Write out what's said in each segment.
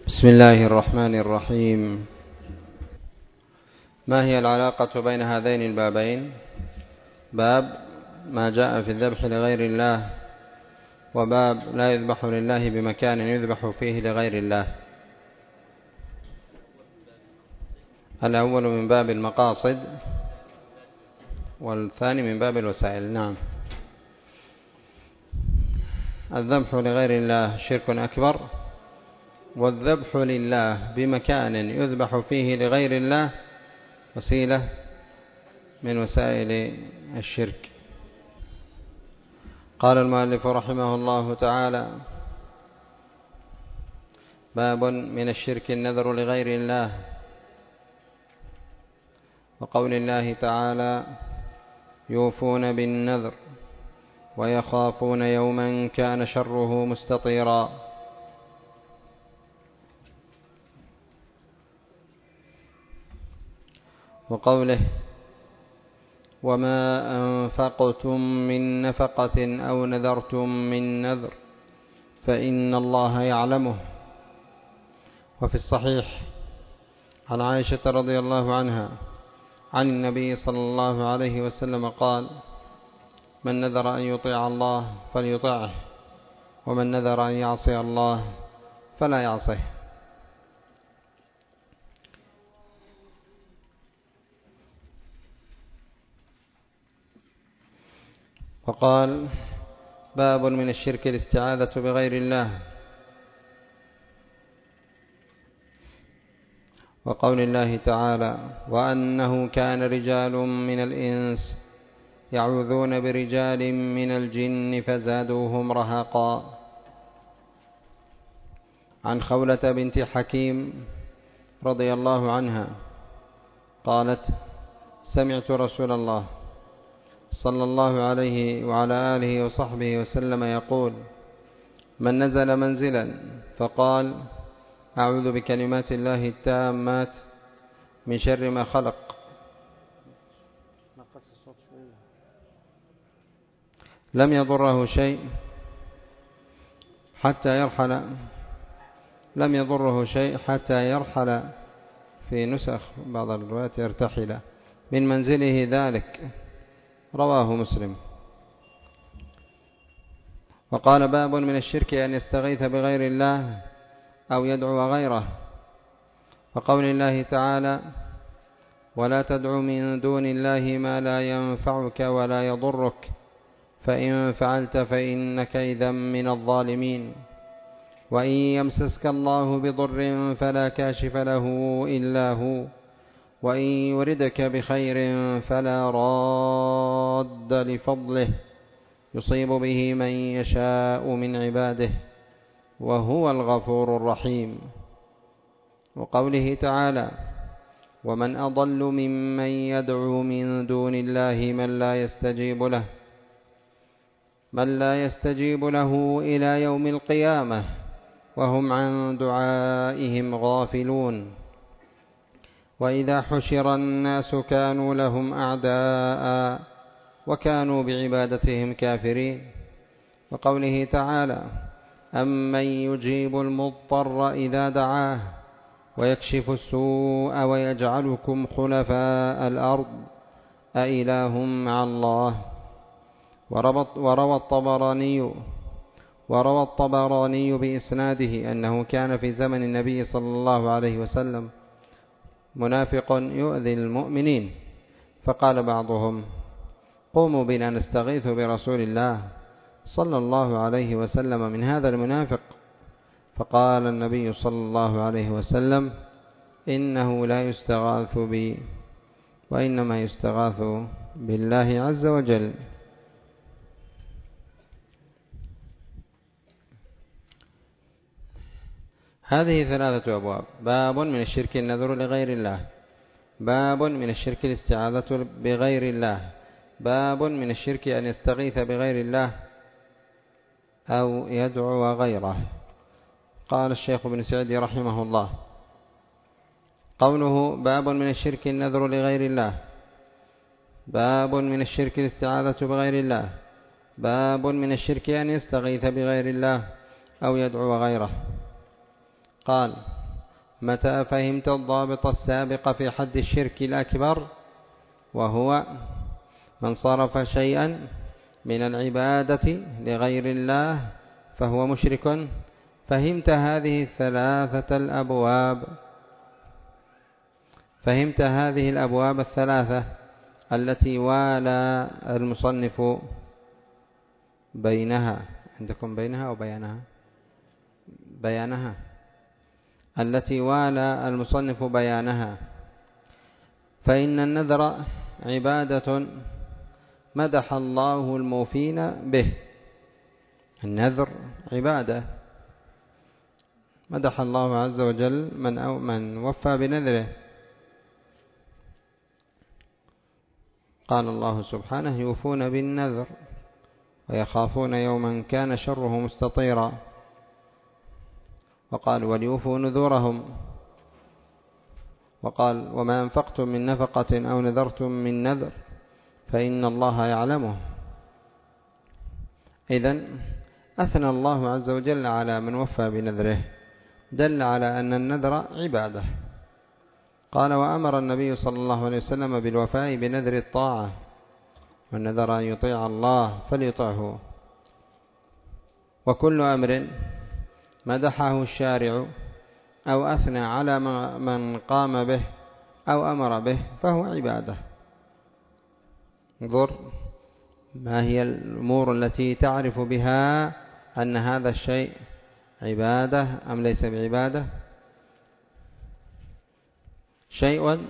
بسم الله الرحمن الرحيم. ما هي العلاقة بين هذين البابين؟ باب ما جاء في الذبح لغير الله، وباب لا يذبح لله بمكان يذبح فيه لغير الله. الأول من باب المقاصد والثاني من باب الوسائل. نعم. الذبح لغير الله شرك أكبر، والذبح لله بمكان يذبح فيه لغير الله وسيلة من وسائل الشرك. قال المؤلف رحمه الله تعالى: باب من الشرك النذر لغير الله، وقول الله تعالى: يوفون بالنذر ويخافون يوما كان شره مستطيرا. وقوله: وما أنفقتم من نفقة أو نذرتم من نذر فإن الله يعلمه. وفي الصحيح عن عائشة رضي الله عنها عن النبي صلى الله عليه وسلم قال: من نذر أن يطيع الله فليطعه، ومن نذر أن يعصي الله فلا يعصيه. وقال: باب من الشرك الاستعاذة بغير الله، وقول الله تعالى: وأنه كان رجال من الإنس يعوذون برجال من الجن فزادوهم رهقا. عن خولة بنت حكيم رضي الله عنها قالت: سمعت رسول الله صلى الله عليه وعلى آله وصحبه وسلم يقول: من نزل منزلا فقال: أعوذ بكلمات الله التامات من شر ما خلق، لم يضره شيء حتى يرحل، في نسخ بعض الروايات يرتحل من منزله ذلك. رواه مسلم. وقال: باب من الشرك أن يستغيث بغير الله أو يدعو غيره، وقول الله تعالى: ولا تدع من دون الله ما لا ينفعك ولا يضرك، فإن فعلت فإنك إذا من الظالمين. وإن يمسسك الله بضر فلا كاشف له إلا هو، وإن يردك بخير فلا راد لفضله، يصيب به من يشاء من عباده، وهو الغفور الرحيم. وقوله تعالى: ومن أضل ممن يدعو من دون الله من لا يستجيب له إلى يوم القيامة وهم عن دعائهم غافلون. وإذا حشر الناس كانوا لهم أعداء وكانوا بعبادتهم كافرين. وقوله تعالى: أمن يجيب المضطر إذا دعاه ويكشف السوء ويجعلكم خلفاء الأرض أإله مع الله. وروى الطبراني بإسناده أنه كان في زمن النبي صلى الله عليه وسلم منافق يؤذي المؤمنين، فقال بعضهم: قوموا بنا نستغيث برسول الله صلى الله عليه وسلم من هذا المنافق. فقال النبي صلى الله عليه وسلم: إنه لا يستغاث بي، وإنما يستغاث بالله عز وجل. هذه 3 أبواب: باب من الشرك النذر لغير الله، باب من الشرك الاستعاذة بغير الله، باب من الشرك أن يستغيث بغير الله أو يدعو غيره. قال الشيخ ابن سعدي رحمه الله: قوله باب من الشرك النذر لغير الله، باب من الشرك الاستعاذة بغير الله، باب من الشرك أن يستغيث بغير الله أو يدعو غيره. قال: متى فهمت الضابط السابق في حد الشرك الأكبر وهو من صرف شيئا من العبادة لغير الله فهو مشرك، فهمت هذه الثلاثة الأبواب، فهمت هذه الأبواب الثلاثة التي والى المصنف بينها. عندكم بينها أو بيانها؟ بيانها، التي والى المصنف بيانها. فإن النذر عبادة مدح الله الموفين به. النذر عبادة مدح الله عز وجل من وفى بنذره. قال الله سبحانه: يوفون بالنذر ويخافون يوما كان شره مستطيرا. وقال: وليوفوا نذورهم. وقال: وما أنفقتم من نفقة أو نذرتم من نذر فإن الله يعلمه. إذن أثنى الله عز وجل على من وفى بنذره، دل على أن النذر عبادة. قال: وأمر النبي صلى الله عليه وسلم بالوفاء بنذر الطاعة، من نذر أن يطيع الله فليطعه. وكل أمر مدحه الشارع أو أثنى على من قام به أو أمر به فهو عبادة. انظر ما هي الأمور التي تعرف بها أن هذا الشيء عبادة أم ليس بعبادة. شيء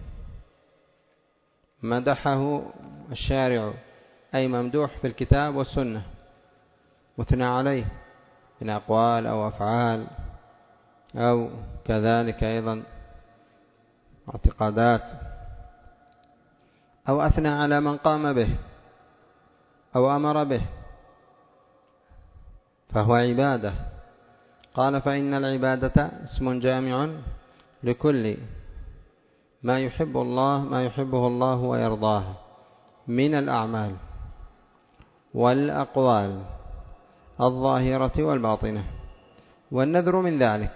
مدحه الشارع أي ممدوح في الكتاب والسنة، مثنى عليه من أقوال أو أفعال أو كذلك أيضا اعتقادات، أو أثنى على من قام به أو أمر به فهو عبادة. قال: فإن العبادة اسم جامع لكل ما يحبه الله ويرضاه من الأعمال والأقوال الظاهرة والباطنة، والنذر من ذلك.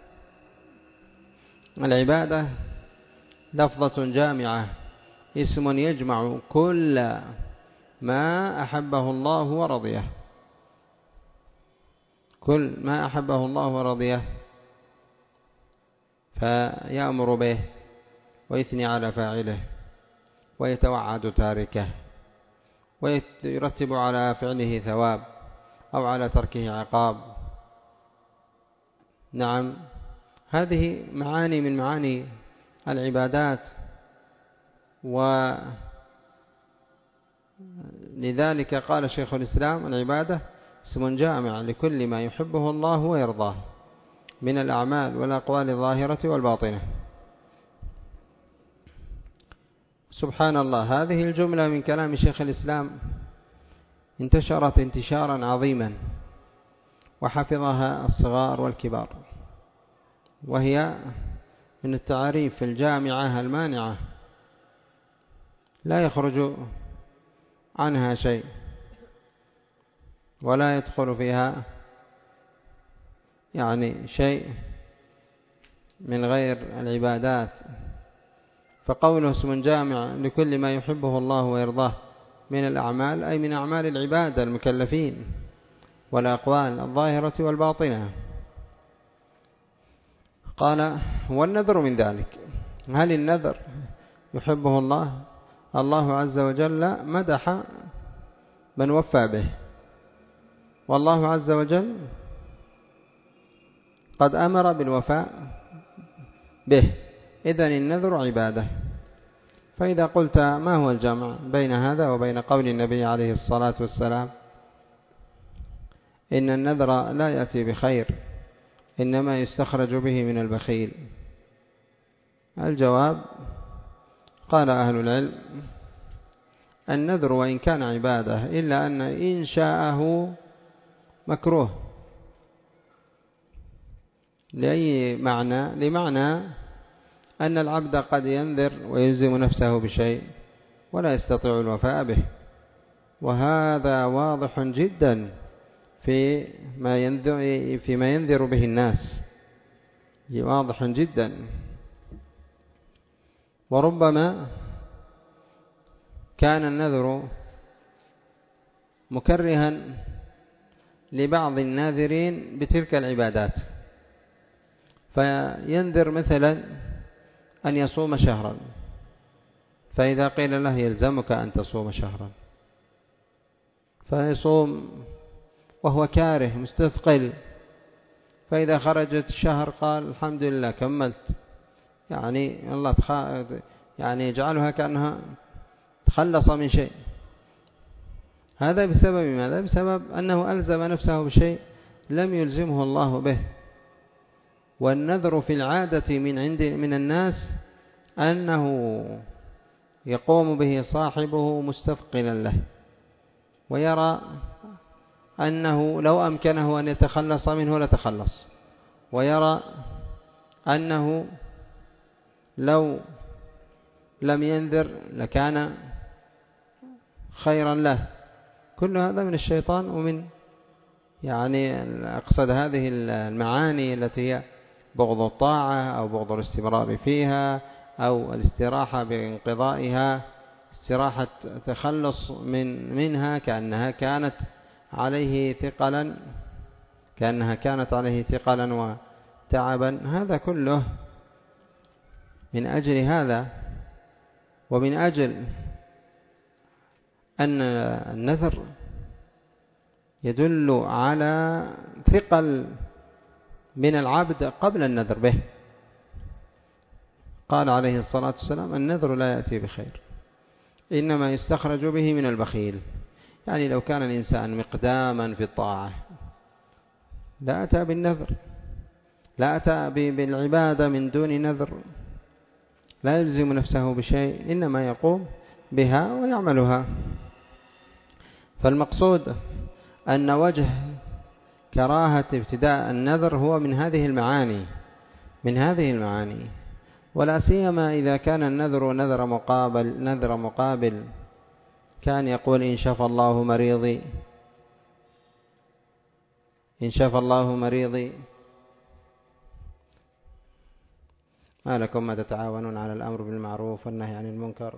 العبادة لفظة جامعة، اسم يجمع كل ما أحبه الله ورضيه، كل ما أحبه الله ورضيه فيأمر به ويثني على فاعله ويتوعد تاركه ويرتب على فعله ثواب أو على تركه عقاب. نعم، هذه معاني من معاني العبادات، ولذلك قال شيخ الإسلام: العبادة اسم جامع لكل ما يحبه الله ويرضاه من الأعمال والأقوال الظاهرة والباطنة. سبحان الله، هذه الجملة من كلام شيخ الإسلام انتشرت انتشارا عظيما وحفظها الصغار والكبار، وهي من التعريف الجامعة المانعة لا يخرج عنها شيء ولا يدخل فيها شيء من غير العبادات. فقوله اسم جامع لكل ما يحبه الله ويرضاه من الأعمال أي من أعمال العبادة المكلفين والأقوال الظاهرة والباطنة. قال: والنذر من ذلك. هل النذر يحبه الله؟ الله عز وجل مدح من وفى به، والله عز وجل قد أمر بالوفاء به، إذن النذر عبادة. فإذا قلت ما هو الجمع بين هذا وبين قول النبي عليه الصلاة والسلام: إن النذر لا يأتي بخير إنما يستخرج به من البخيل؟ الجواب: قال أهل العلم: النذر وإن كان عبادة إلا أن إنشاءه مكروه. لأي معنى؟ لمعنى أن العبد قد ينذر ويلزم نفسه بشيء ولا يستطيع الوفاء به، وهذا واضح فيما ينذر به الناس واضح جدا. وربما كان النذر مكرها لبعض الناذرين بتلك العبادات، فينذر مثلا أن يصوم شهرا، فإذا قيل له يلزمك أن تصوم شهرا فيصوم وهو كاره مستثقل، فإذا خرجت الشهر قال الحمد لله كملت، يعني الله يعني يجعلها كأنها تخلص من شيء. هذا بسبب ماذا؟ بسبب أنه ألزم نفسه بشيء لم يلزمه الله به. والنذر في العادة من الناس أنه يقوم به صاحبه مستثقلا له، ويرى أنه لو أمكنه أن يتخلص منه لتخلص، ويرى أنه لو لم ينذر لكان خيرا له. كل هذا من الشيطان، ومن يعني أقصد هذه المعاني التي هي بغض الطاعة أو بغض الاستمرار فيها أو الاستراحة بانقضائها، استراحة تخلص منها كأنها كانت عليه ثقلا وتعبا. هذا كله من أجل هذا، ومن أجل أن النذر يدل على ثقل من العبد قبل النذر به. قال عليه الصلاة والسلام النذر لا يأتي بخير، إنما يستخرج به من البخيل. يعني لو كان الإنسان مقداما في الطاعة لا أتى بالنذر، لا أتى بالعبادة من دون نذر، لا يلزم نفسه بشيء، إنما يقوم بها ويعملها. فالمقصود أن وجه كراهة ابتداء النذر هو من هذه المعاني، ولا سيما إذا كان النذر نذر مقابل، كان يقول إن شفى الله مريضي ما لكم ما تتعاونون على الأمر بالمعروف والنهي عن المنكر.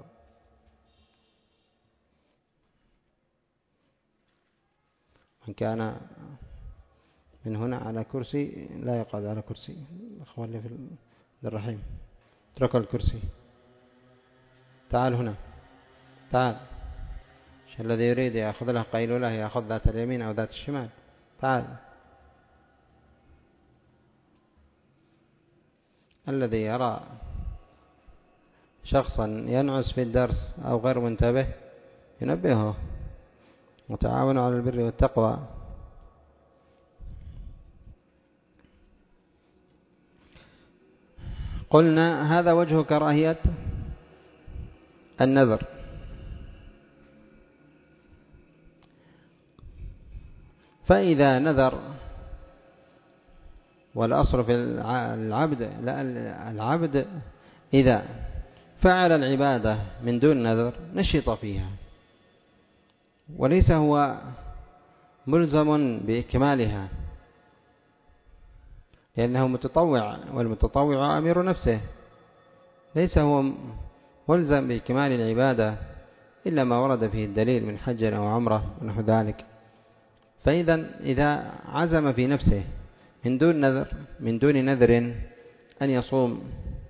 من كان من هنا على كرسي لا يقعد على كرسي، أخواني في الرحيم اترك الكرسي، تعال هنا، تعال. الذي يريد يأخذ له قيلولة يأخذ ذات اليمين أو ذات الشمال، تعال. الذي يرى شخصا ينعس في الدرس أو غير منتبه ينبهه، وتعاونوا على البر والتقوى. قلنا هذا وجه كراهية النذر. فإذا نذر، والأصل في العبد إذا فعل العبادة من دون نذر نشط فيها، وليس هو ملزم بإكمالها، لأنه متطوع، والمتطوع أمير نفسه، ليس هو ملزم بإكمال العبادة إلا ما ورد فيه الدليل من حج أو عمرة ونحو ذلك. إذا عزم في نفسه من دون نذر أن يصوم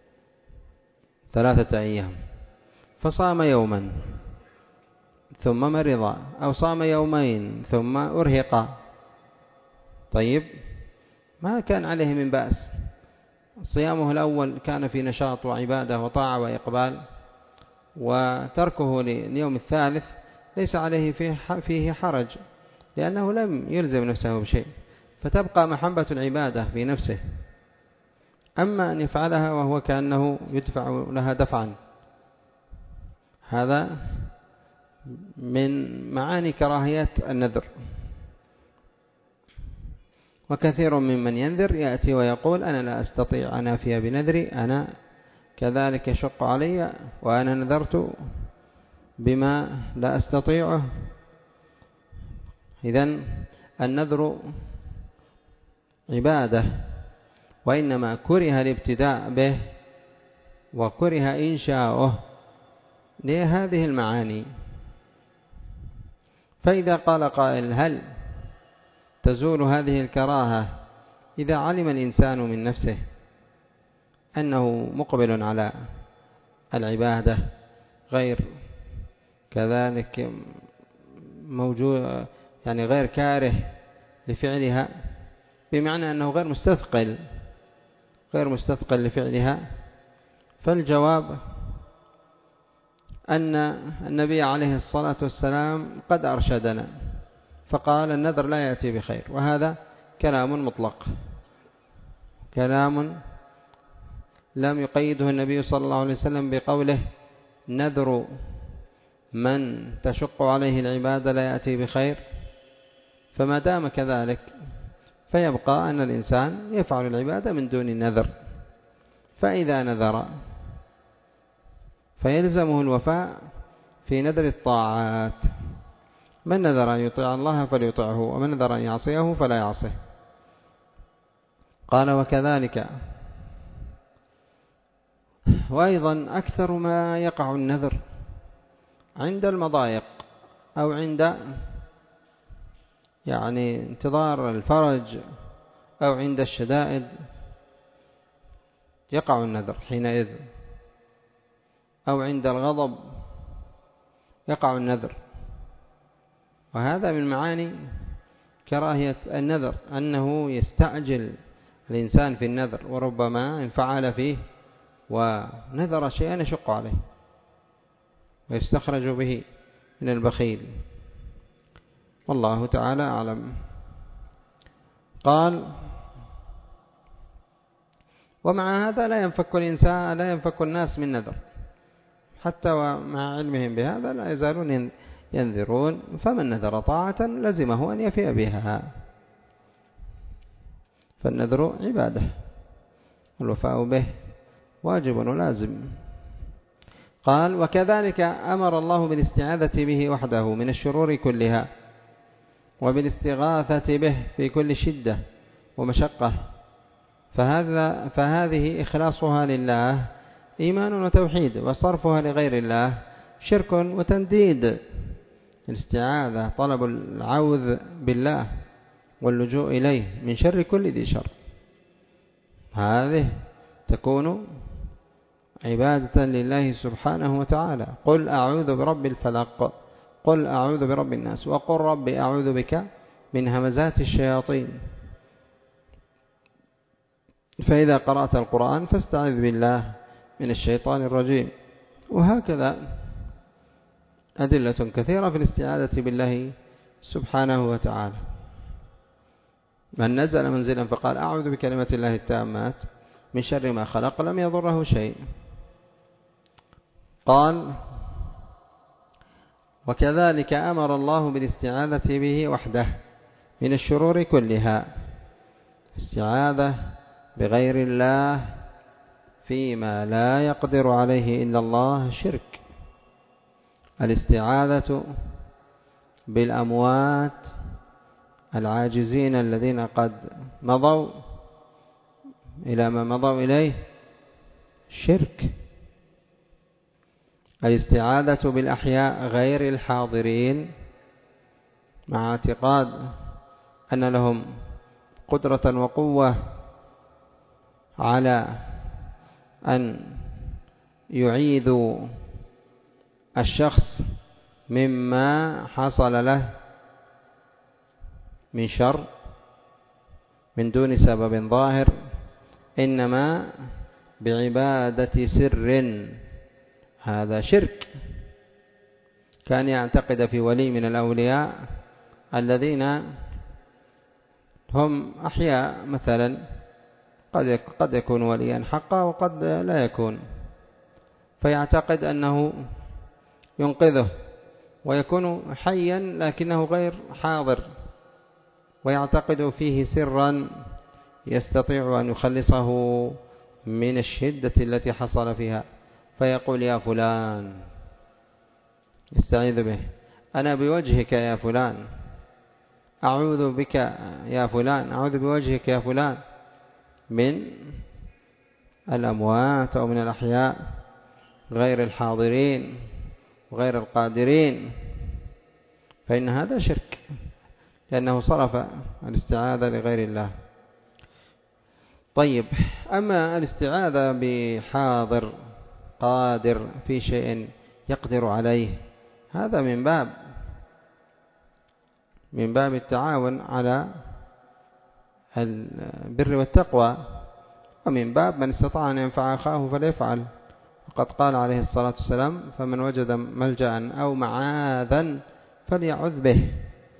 3 أيام، فصام يوما ثم مرض، أو صام يومين ثم أرهق، طيب ما كان عليه من بأس. صيامه الأول كان في نشاط وعبادة وطاعة وإقبال، وتركه لليوم الثالث ليس عليه فيه حرج، لأنه لم يلزم نفسه بشيء، فتبقى محبة العبادة في نفسه. أما أن يفعلها وهو كأنه يدفع لها دفعا، هذا من معاني كراهية النذر. وكثير ممن ينذر يأتي ويقول أنا لا أستطيع أن أفي بنذري، أنا كذلك يشق علي، وأنا نذرت بما لا أستطيعه. إذن النذر عبادة، وإنما كره الابتداء به وكره إنشاؤه لهذه المعاني. فإذا قال قائل: هل تزول هذه الكراهة إذا علم الإنسان من نفسه أنه مقبل على العبادة غير كذلك موجود، يعني غير كاره لفعلها، بمعنى أنه غير مستثقل لفعلها؟ فالجواب أن النبي عليه الصلاة والسلام قد أرشدنا فقال: النذر لا يأتي بخير. وهذا كلام مطلق، كلام لم يقيده النبي صلى الله عليه وسلم بقوله: نذر من تشق عليه العبادة لا يأتي بخير. فما دام كذلك فيبقى أن الإنسان يفعل العبادة من دون النذر، فإذا نذر فيلزمه الوفاء في نذر الطاعات. من نذر أن يطيع الله فليطعه، ومن نذر أن يعصيه فلا يعصيه. قال: وكذلك. وأيضا أكثر ما يقع النذر عند المضايق أو عند انتظار الفرج أو عند الشدائد يقع النذر حينئذ، أو عند الغضب يقع النذر. وهذا من معاني كراهية النذر، أنه يستعجل الإنسان في النذر، وربما إن فعل فيه ونذر شيئا يشق عليه ويستخرج به من البخيل، والله تعالى أعلم. قال: ومع هذا لا ينفك الناس من نذر، حتى ومع علمهم بهذا لا يزالون ينذرون. فمن نذر طاعة لزمه أن يفي بها، فالنذر عبادة والوفاء به واجب ولازم. قال: وكذلك أمر الله بالاستعاذة به وحده من الشرور كلها، وبالاستغاثة به في كل شدة ومشقة. فهذه إخلاصها لله إيمان وتوحيد، وصرفها لغير الله شرك وتنديد. الاستعاذة طلب العوذ بالله واللجوء إليه من شر كل ذي شر، هذه تكون عبادة لله سبحانه وتعالى. قل أعوذ برب الفلق، قل أعوذ برب الناس، وقل رب أعوذ بك من همزات الشياطين. فإذا قرأت القرآن فاستعذ بالله من الشيطان الرجيم. وهكذا أدلة كثيرة في الاستعاذة بالله سبحانه وتعالى. من نزل منزلا فقال أعوذ بكلمة الله التامات من شر ما خلق لم يضره شيء. قال: وكذلك أمر الله بالاستعاذة به وحده من الشرور كلها. استعاذة بغير الله فيما لا يقدر عليه إلا الله شرك. الاستعاذة بالأموات العاجزين الذين قد مضوا إلى ما مضوا إليه شرك. الاستعاذة بالأحياء غير الحاضرين مع اعتقاد أن لهم قدرة وقوة على أن يعيذوا الشخص مما حصل له من شر من دون سبب ظاهر، إنما بعبادة سر. هذا شرك. كان يعتقد في ولي من الأولياء الذين هم أحياء مثلا، قد يكون وليا حقا وقد لا يكون، فيعتقد أنه ينقذه ويكون حيا لكنه غير حاضر، ويعتقد فيه سرا يستطيع أن يخلصه من الشدة التي حصل فيها، فيقول يا فلان، يستعيذ به، أنا بوجهك يا فلان، أعوذ بك يا فلان، أعوذ بوجهك يا فلان، من الأموات أو من الأحياء غير الحاضرين وغير القادرين، فإن هذا شرك، لأنه صرف الاستعاذة لغير الله. طيب، أما الاستعاذة بحاضر قادر في شيء يقدر عليه، هذا من باب التعاون على البر والتقوى، ومن باب من استطاع أن ينفع أخاه فليفعل. وقد قال عليه الصلاة والسلام: فمن وجد ملجأ أو معاذا فليعذ به.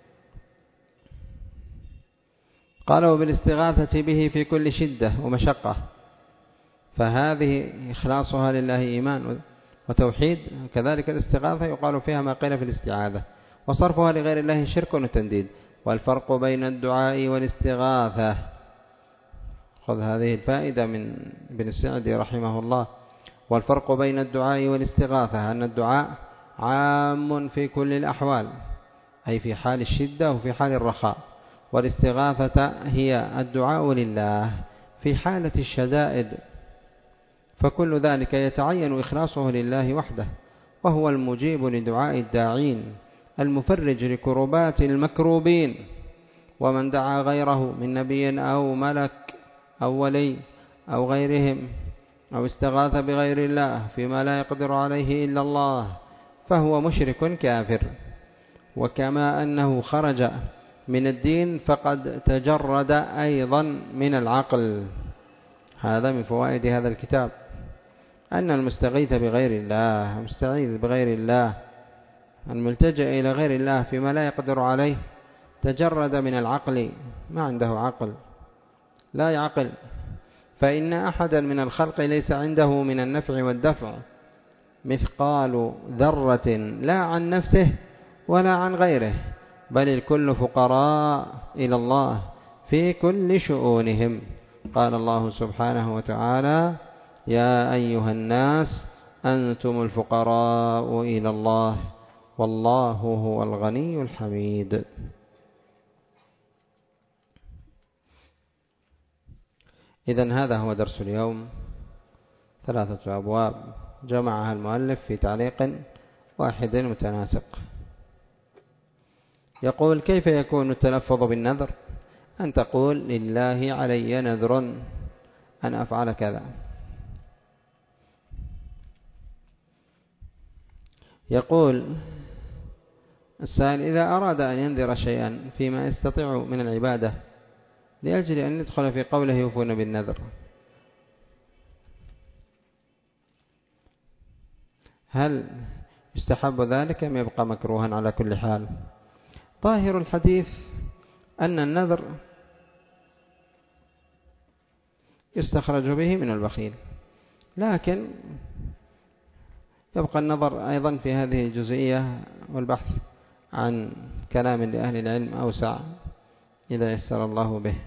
قالوا بالاستغاثة به في كل شدة ومشقة، فهذه إخلاصها لله إيمان وتوحيد. كذلك الاستغاثة يقال فيها ما قيل في الاستعاذة، وصرفها لغير الله شرك وتنديد. والفرق بين الدعاء والاستغاثة، خذ هذه الفائدة من ابن السعدي رحمه الله: والفرق بين الدعاء والاستغاثة أن الدعاء عام في كل الأحوال، أي في حال الشدة وفي حال الرخاء، والاستغاثة هي الدعاء لله في حالة الشدائد، فكل ذلك يتعين إخلاصه لله وحده، وهو المجيب لدعاء الداعين، المفرج لكربات المكروبين. ومن دعا غيره من نبي أو ملك أو ولي أو غيرهم، أو استغاث بغير الله فيما لا يقدر عليه إلا الله، فهو مشرك كافر. وكما أنه خرج من الدين فقد تجرد أيضا من العقل. هذا من فوائد هذا الكتاب، أن المستغيث بغير الله، المستعيذ بغير الله، الملتجئ إلى غير الله فيما لا يقدر عليه، تجرد من العقل، ما عنده عقل، لا يعقل. فإن أحدا من الخلق ليس عنده من النفع والدفع مثقال ذرة، لا عن نفسه ولا عن غيره، بل الكل فقراء إلى الله في كل شؤونهم. قال الله سبحانه وتعالى: يا أيها الناس أنتم الفقراء إلى الله والله هو الغني الحميد. إذن هذا هو درس اليوم، 3 أبواب جمعها المؤلف في تعليق واحد متناسق. يقول: كيف يكون التلفظ بالنذر؟ أن تقول: لله علي نذر أن أفعل كذا. يقول السائل: إذا أراد أن ينذر شيئا فيما يستطيع من العبادة لأجل أن يدخل في قوله يوفون بالنذر، هل يستحب ذلك أم يبقى مكروها على كل حال؟ ظاهر الحديث أن النذر يستخرج به من البخيل، لكن يبقى النظر أيضا في هذه الجزئية والبحث عن كلام لأهل العلم أوسع إذا يسر الله به.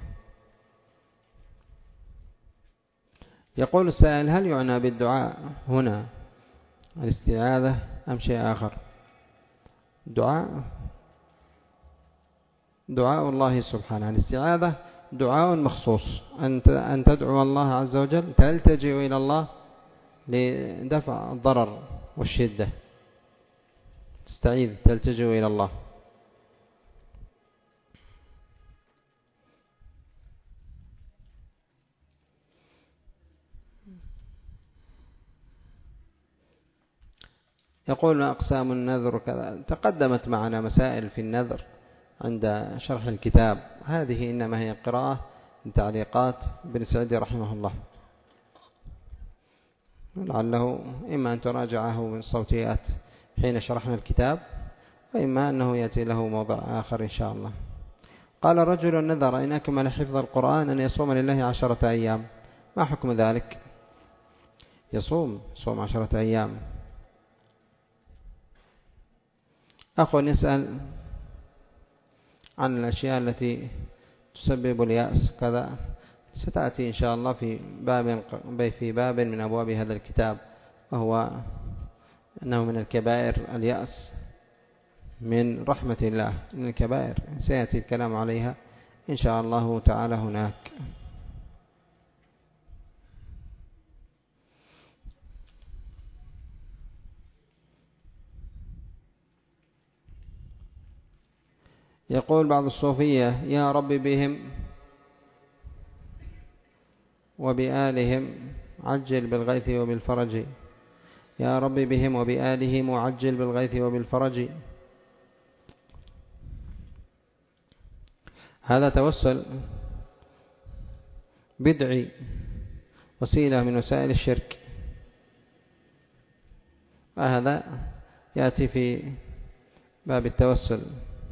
يقول السائل: هل يعنى بالدعاء هنا الاستعاذة أم شيء آخر؟ دعاء الله سبحانه. الاستعاذة دعاء مخصوص، أن تدعو الله عز وجل، تلتجئ إلى الله لدفع الضرر والشدة، تستعيذ، تلتجئ إلى الله. يقول: أقسام النذر كذا، تقدمت معنا مسائل في النذر عند شرح الكتاب، هذه إنما هي قراءة لتعليقات ابن سعدي رحمه الله، لعله إما أن تراجعه من صوتيات حين شرحنا الكتاب، وإما أنه يأتي له موضع آخر إن شاء الله. قال: رجل نذر إن أكمل حفظ القرآن أن يصوم لله 10 أيام، ما حكم ذلك؟ يصوم 10 أيام. أخو يسأل عن الأشياء التي تسبب اليأس كذا، ستأتي إن شاء الله في باب من أبواب هذا الكتاب، وهو أنه من الكبائر اليأس من رحمة الله، من الكبائر، سيأتي الكلام عليها إن شاء الله تعالى هناك. يقول بعض الصوفية: يا رب بهم وبآلهم عجل بالغيث وبالفرج، يا رب بهم وبآلهم عجل بالغيث وبالفرج. هذا توسل بدعي، وسيلة من وسائل الشرك، وهذا يأتي في باب التوسل.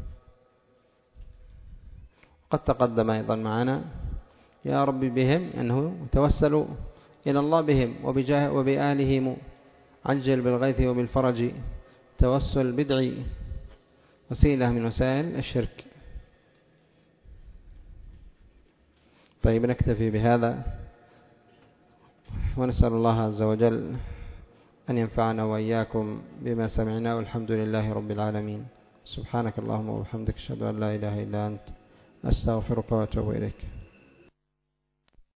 قد تقدم أيضا معنا يا رب بهم أنه توسلوا إلى الله بهم وبآلهم عجل بالغيث وبالفرج، توسل بدعي، وسيلة من وسائل الشرك. طيب، نكتفي بهذا، ونسأل الله عز وجل أن ينفعنا وإياكم بما سمعنا، والحمد لله رب العالمين. سبحانك اللهم وبحمدك، أشهد أن لا إله إلا أنت، أستغفرك وأتوب إليك.